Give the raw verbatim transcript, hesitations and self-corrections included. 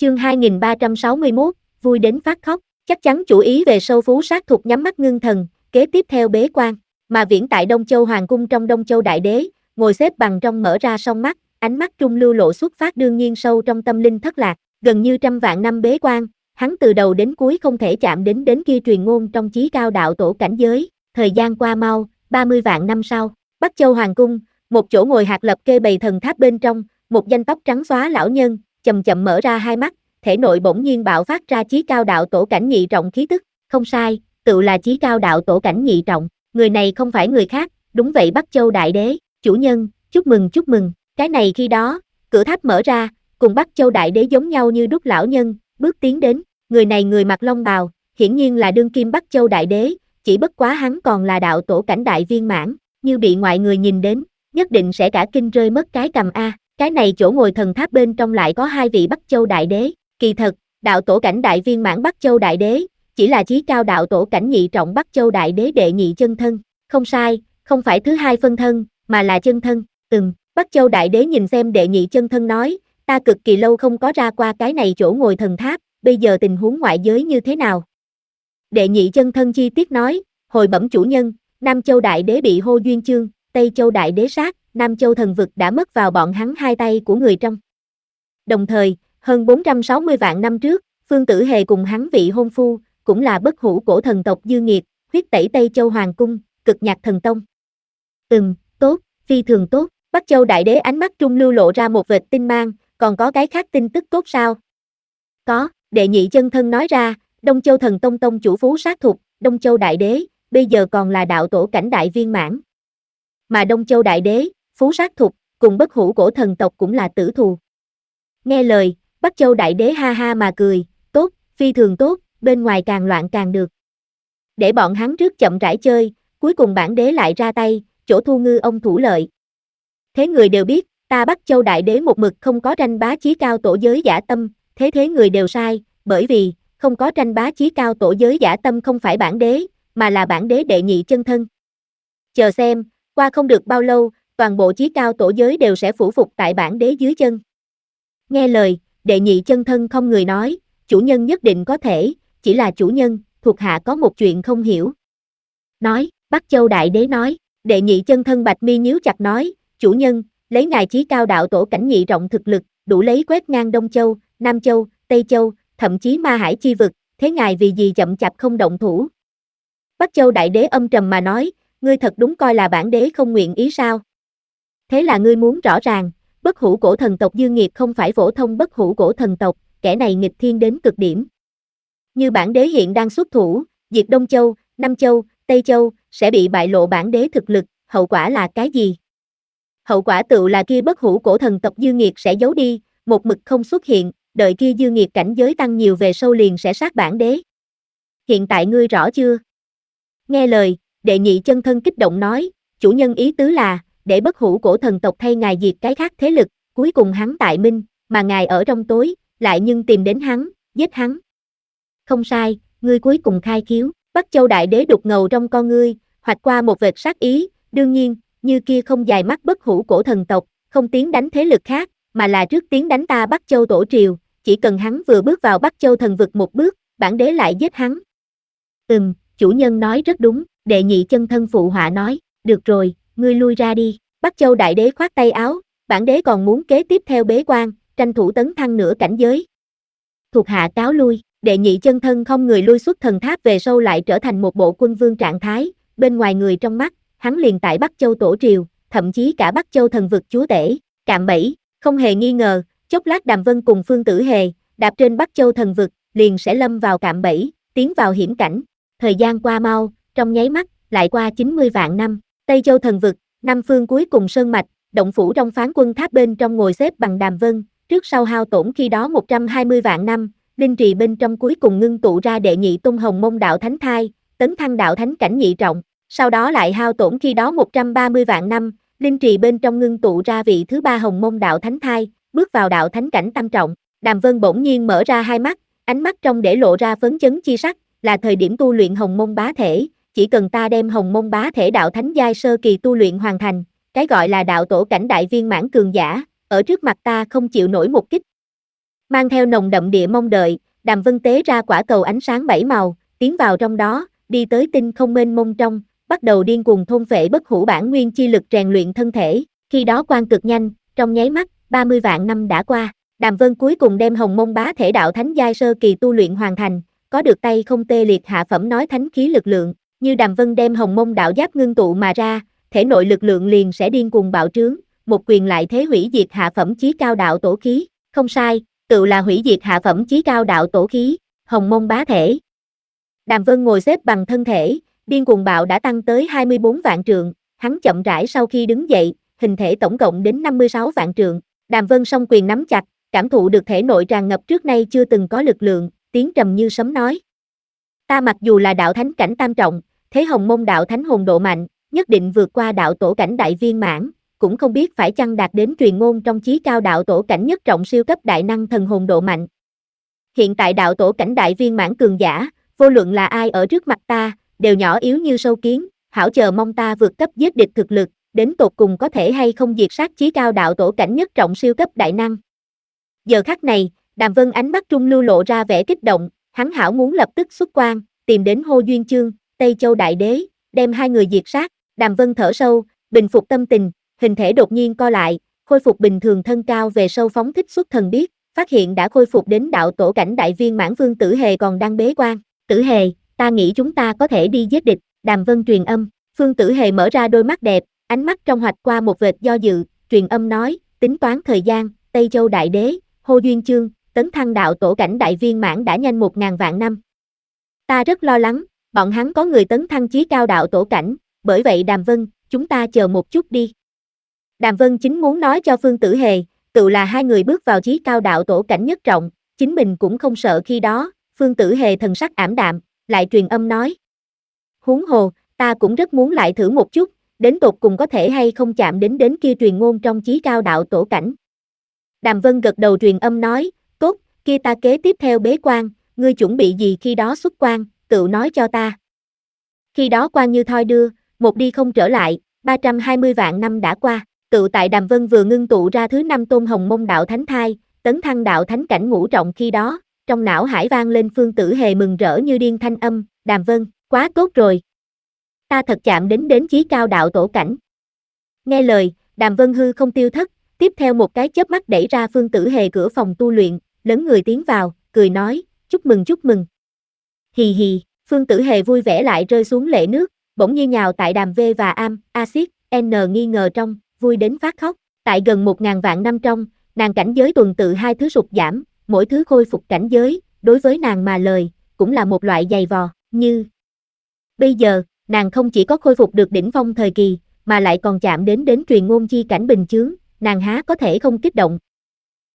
Chương hai nghìn ba trăm sáu mươi mốt, vui đến phát khóc, chắc chắn chủ ý về sâu phú sát thuộc nhắm mắt ngưng thần, kế tiếp theo bế quan, mà viễn tại Đông Châu Hoàng cung trong Đông Châu Đại Đế, ngồi xếp bằng trong mở ra song mắt, ánh mắt trung lưu lộ xuất phát đương nhiên sâu trong tâm linh thất lạc, gần như trăm vạn năm bế quan, hắn từ đầu đến cuối không thể chạm đến đến kia truyền ngôn trong chí cao đạo tổ cảnh giới, thời gian qua mau, ba mươi vạn năm sau, Bắc Châu Hoàng cung, một chỗ ngồi hạt lập kê bày thần tháp bên trong, một danh tóc trắng xóa lão nhân, chậm chậm mở ra hai mắt, thể nội bỗng nhiên bạo phát ra chí cao đạo tổ cảnh nhị trọng khí tức, không sai, tự là chí cao đạo tổ cảnh nhị trọng, người này không phải người khác, đúng vậy Bắc Châu Đại Đế, chủ nhân, chúc mừng chúc mừng, cái này khi đó, cửa tháp mở ra, cùng Bắc Châu Đại Đế giống nhau như đúc lão nhân, bước tiến đến, người này người mặc long bào, hiển nhiên là đương kim Bắc Châu Đại Đế, chỉ bất quá hắn còn là đạo tổ cảnh đại viên mãn, như bị ngoại người nhìn đến, nhất định sẽ cả kinh rơi mất cái cầm a. Cái này chỗ ngồi thần tháp bên trong lại có hai vị Bắc Châu Đại Đế, kỳ thật, đạo tổ cảnh đại viên mãn Bắc Châu Đại Đế, chỉ là chí cao đạo tổ cảnh nhị trọng Bắc Châu Đại Đế đệ nhị chân thân, không sai, không phải thứ hai phân thân, mà là chân thân, ừm, Bắc Châu Đại Đế nhìn xem đệ nhị chân thân nói, ta cực kỳ lâu không có ra qua cái này chỗ ngồi thần tháp, bây giờ tình huống ngoại giới như thế nào? Đệ nhị chân thân chi tiết nói, hồi bẩm chủ nhân, Nam Châu Đại Đế bị hô duyên chương, Tây Châu Đại Đế sát, Nam Châu thần vực đã mất vào bọn hắn hai tay của người trong. Đồng thời, hơn bốn trăm sáu mươi vạn năm trước, Phương Tử Hề cùng hắn vị hôn phu, cũng là bất hủ cổ thần tộc Dư Nghiệt, huyết tẩy Tây Châu Hoàng cung, cực nhạc thần tông. Ừm, tốt, phi thường tốt, Bắc Châu Đại Đế ánh mắt trung lưu lộ ra một vệt tinh mang, còn có cái khác tin tức tốt sao? Có, đệ nhị chân thân nói ra, Đông Châu thần tông tông chủ Phú Sát Thục, Đông Châu Đại Đế, bây giờ còn là đạo tổ cảnh đại viên mãn. Mà Đông Châu Đại Đế, Phú Sát Thục, cùng bất hủ cổ thần tộc cũng là tử thù. Nghe lời, Bắc Châu Đại Đế ha ha mà cười, tốt, phi thường tốt, bên ngoài càng loạn càng được. Để bọn hắn trước chậm rãi chơi, cuối cùng bản đế lại ra tay, chỗ thu ngư ông thủ lợi. Thế người đều biết, ta Bắc Châu Đại Đế một mực không có tranh bá chí cao tổ giới giả tâm, thế thế người đều sai, bởi vì, không có tranh bá chí cao tổ giới giả tâm không phải bản đế, mà là bản đế đệ nhị chân thân. Chờ xem, qua không được bao lâu, toàn bộ chí cao tổ giới đều sẽ phủ phục tại bản đế dưới chân. Nghe lời, đệ nhị chân thân không người nói, chủ nhân nhất định có thể, chỉ là chủ nhân, thuộc hạ có một chuyện không hiểu. Nói, Bắc Châu Đại Đế nói, đệ nhị chân thân bạch mi nhíu chặt nói, chủ nhân, lấy ngài chí cao đạo tổ cảnh nhị trọng thực lực, đủ lấy quét ngang Đông Châu, Nam Châu, Tây Châu, thậm chí ma hải chi vực, thế ngài vì gì chậm chạp không động thủ? Bắc Châu Đại Đế âm trầm mà nói, ngươi thật đúng coi là bản đế không nguyện ý sao? Thế là ngươi muốn rõ ràng, bất hủ cổ thần tộc Dương Nghiệt không phải phổ thông bất hủ cổ thần tộc, kẻ này nghịch thiên đến cực điểm. Như bản đế hiện đang xuất thủ, diệt Đông Châu, Nam Châu, Tây Châu, sẽ bị bại lộ bản đế thực lực, hậu quả là cái gì? Hậu quả tự là kia bất hủ cổ thần tộc Dương Nghiệt sẽ giấu đi, một mực không xuất hiện, đợi kia Dương Nghiệt cảnh giới tăng nhiều về sâu liền sẽ sát bản đế. Hiện tại ngươi rõ chưa? Nghe lời, đệ nhị chân thân kích động nói, chủ nhân ý tứ là, để bất hủ cổ thần tộc thay ngài diệt cái khác thế lực, cuối cùng hắn tại minh, mà ngài ở trong tối, lại nhưng tìm đến hắn, giết hắn. Không sai, ngươi cuối cùng khai khiếu, Bắc Châu Đại Đế đục ngầu trong con ngươi, hoạch qua một vệt sát ý, đương nhiên, như kia không dài mắt bất hủ cổ thần tộc, không tiến đánh thế lực khác, mà là trước tiến đánh ta Bắc Châu tổ triều, chỉ cần hắn vừa bước vào Bắc Châu thần vực một bước, bản đế lại giết hắn. Ừm, chủ nhân nói rất đúng, đệ nhị chân thân phụ họa nói, được rồi, ngươi lui ra đi, Bắc Châu Đại Đế khoát tay áo, bản đế còn muốn kế tiếp theo bế quan, tranh thủ tấn thăng nửa cảnh giới. Thuộc hạ cáo lui, đệ nhị chân thân không người lui xuất thần tháp về sâu lại trở thành một bộ quân vương trạng thái, bên ngoài người trong mắt, hắn liền tại Bắc Châu tổ triều, thậm chí cả Bắc Châu thần vực chúa tể, cạm bẫy, không hề nghi ngờ, chốc lát Đàm Vân cùng Phương Tử Hề, đạp trên Bắc Châu thần vực, liền sẽ lâm vào cạm bẫy, tiến vào hiểm cảnh. Thời gian qua mau, trong nháy mắt, lại qua chín mươi vạn năm, Tây Châu thần vực, Nam phương cuối cùng sơn mạch, động phủ trong phán quân tháp bên trong ngồi xếp bằng Đàm Vân, trước sau hao tổn khi đó một trăm hai mươi vạn năm, linh trì bên trong cuối cùng ngưng tụ ra đệ nhị tung hồng mông đạo thánh thai, tấn thăng đạo thánh cảnh nhị trọng, sau đó lại hao tổn khi đó một trăm ba mươi vạn năm, linh trì bên trong ngưng tụ ra vị thứ ba hồng mông đạo thánh thai, bước vào đạo thánh cảnh tam trọng. Đàm Vân bỗng nhiên mở ra hai mắt, ánh mắt trong để lộ ra phấn chấn chi sắc, là thời điểm tu luyện hồng mông bá thể, chỉ cần ta đem hồng mông bá thể đạo thánh giai sơ kỳ tu luyện hoàn thành, cái gọi là đạo tổ cảnh đại viên mãn cường giả, ở trước mặt ta không chịu nổi một kích. Mang theo nồng đậm địa mong đợi, Đàm Vân tế ra quả cầu ánh sáng bảy màu, tiến vào trong đó, đi tới tinh không mênh mông trong, bắt đầu điên cuồng thôn phệ bất hủ bản nguyên chi lực rèn luyện thân thể, khi đó quang cực nhanh, trong nháy mắt, ba mươi vạn năm đã qua, Đàm Vân cuối cùng đem Hồng Mông Bá Thể Đạo Thánh giai sơ kỳ tu luyện hoàn thành, có được tay không tê liệt hạ phẩm nói thánh khí lực lượng, như Đàm Vân đem Hồng Mông đạo giáp ngưng tụ mà ra, thể nội lực lượng liền sẽ điên cuồng bạo trướng, một quyền lại thế hủy diệt hạ phẩm chí cao đạo tổ khí, không sai, tự là hủy diệt hạ phẩm chí cao đạo tổ khí, Hồng Mông Bá Thể. Đàm Vân ngồi xếp bằng thân thể, điên cuồng bạo đã tăng tới hai mươi bốn vạn trượng, hắn chậm rãi sau khi đứng dậy, hình thể tổng cộng đến năm mươi sáu vạn trượng, Đàm Vân song quyền nắm chặt, cảm thụ được thể nội tràn ngập trước nay chưa từng có lực lượng, tiếng trầm như sấm nói. Ta mặc dù là đạo thánh cảnh tam trọng, thế Hồng Mông đạo thánh hồn độ mạnh, nhất định vượt qua đạo tổ cảnh đại viên mãn, cũng không biết phải chăng đạt đến truyền ngôn trong chí cao đạo tổ cảnh nhất trọng siêu cấp đại năng thần hồn độ mạnh. Hiện tại đạo tổ cảnh đại viên mãn cường giả, vô luận là ai ở trước mặt ta, đều nhỏ yếu như sâu kiến, hảo chờ mong ta vượt cấp giết địch thực lực, đến tột cùng có thể hay không diệt sát chí cao đạo tổ cảnh nhất trọng siêu cấp đại năng. Giờ khắc này, Đàm Vân ánh mắt trung lưu lộ ra vẻ kích động, hắn hảo muốn lập tức xuất quan, tìm đến Hô Duyên Chương, Tây Châu Đại Đế, đem hai người diệt sát. Đàm Vân thở sâu, bình phục tâm tình, hình thể đột nhiên co lại, khôi phục bình thường thân cao về sâu phóng thích xuất thần biết, phát hiện đã khôi phục đến đạo tổ cảnh đại viên mãn. Vương Tử Hề còn đang bế quan. Tử Hề, ta nghĩ chúng ta có thể đi giết địch. Đàm Vân truyền âm, Phương Tử Hề mở ra đôi mắt đẹp, ánh mắt trong hoạch qua một vệt do dự, truyền âm nói, tính toán thời gian, Tây Châu Đại Đế, Hô Duyên Chương, tấn thăng đạo tổ cảnh đại viên mãn đã nhanh một ngàn vạn năm. Ta rất lo lắng, bọn hắn có người tấn thăng chí cao đạo tổ cảnh, bởi vậy Đàm Vân, chúng ta chờ một chút đi. Đàm Vân chính muốn nói cho Phương Tử Hề, tự là hai người bước vào chí cao đạo tổ cảnh nhất trọng, chính mình cũng không sợ khi đó, Phương Tử Hề thần sắc ảm đạm, lại truyền âm nói. Huống hồ, ta cũng rất muốn lại thử một chút, đến tột cùng có thể hay không chạm đến đến kia truyền ngôn trong chí cao đạo tổ cảnh. Đàm Vân gật đầu truyền âm nói, tốt, kia ta kế tiếp theo bế quan, ngươi chuẩn bị gì khi đó xuất quan, tự nói cho ta. Khi đó quan như thoi đưa, một đi không trở lại, ba trăm hai mươi vạn năm đã qua, tự tại Đàm Vân vừa ngưng tụ ra thứ năm tôn Hồng Mông đạo thánh thai, tấn thăng đạo thánh cảnh ngũ trọng khi đó, trong não hải vang lên Phương Tử Hề mừng rỡ như điên thanh âm, Đàm Vân, quá tốt rồi. Ta thật chạm đến đến chí cao đạo tổ cảnh. Nghe lời, Đàm Vân hư không tiêu thất, tiếp theo một cái chớp mắt đẩy ra Phương Tử Hề cửa phòng tu luyện, lớn người tiến vào, cười nói, chúc mừng chúc mừng. Hì hì, Phương Tử Hề vui vẻ lại rơi xuống lệ nước, bỗng như nhào tại Đàm V và Am, Axit, N nghi ngờ trong, vui đến phát khóc, tại gần một ngàn vạn năm trong, nàng cảnh giới tuần tự hai thứ sụt giảm, mỗi thứ khôi phục cảnh giới, đối với nàng mà lời, cũng là một loại dày vò, như bây giờ, nàng không chỉ có khôi phục được đỉnh phong thời kỳ, mà lại còn chạm đến đến truyền ngôn chi cảnh bình chướng, nàng há có thể không kích động,